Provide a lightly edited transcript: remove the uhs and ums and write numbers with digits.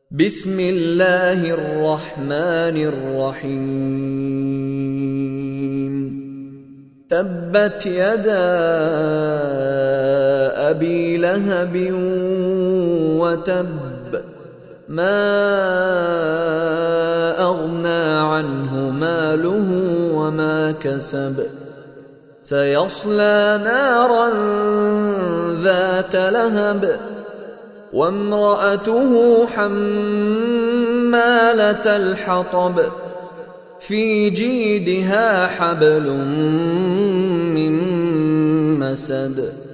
بسم الله الرحمن الرحيم. تبت يدا أبي لهب وتب، ما أغنى عنه ماله وما كسب، سيصلى نارا ذات لهب وامرأته حمالة الحطب في جيدها حبل من مسد.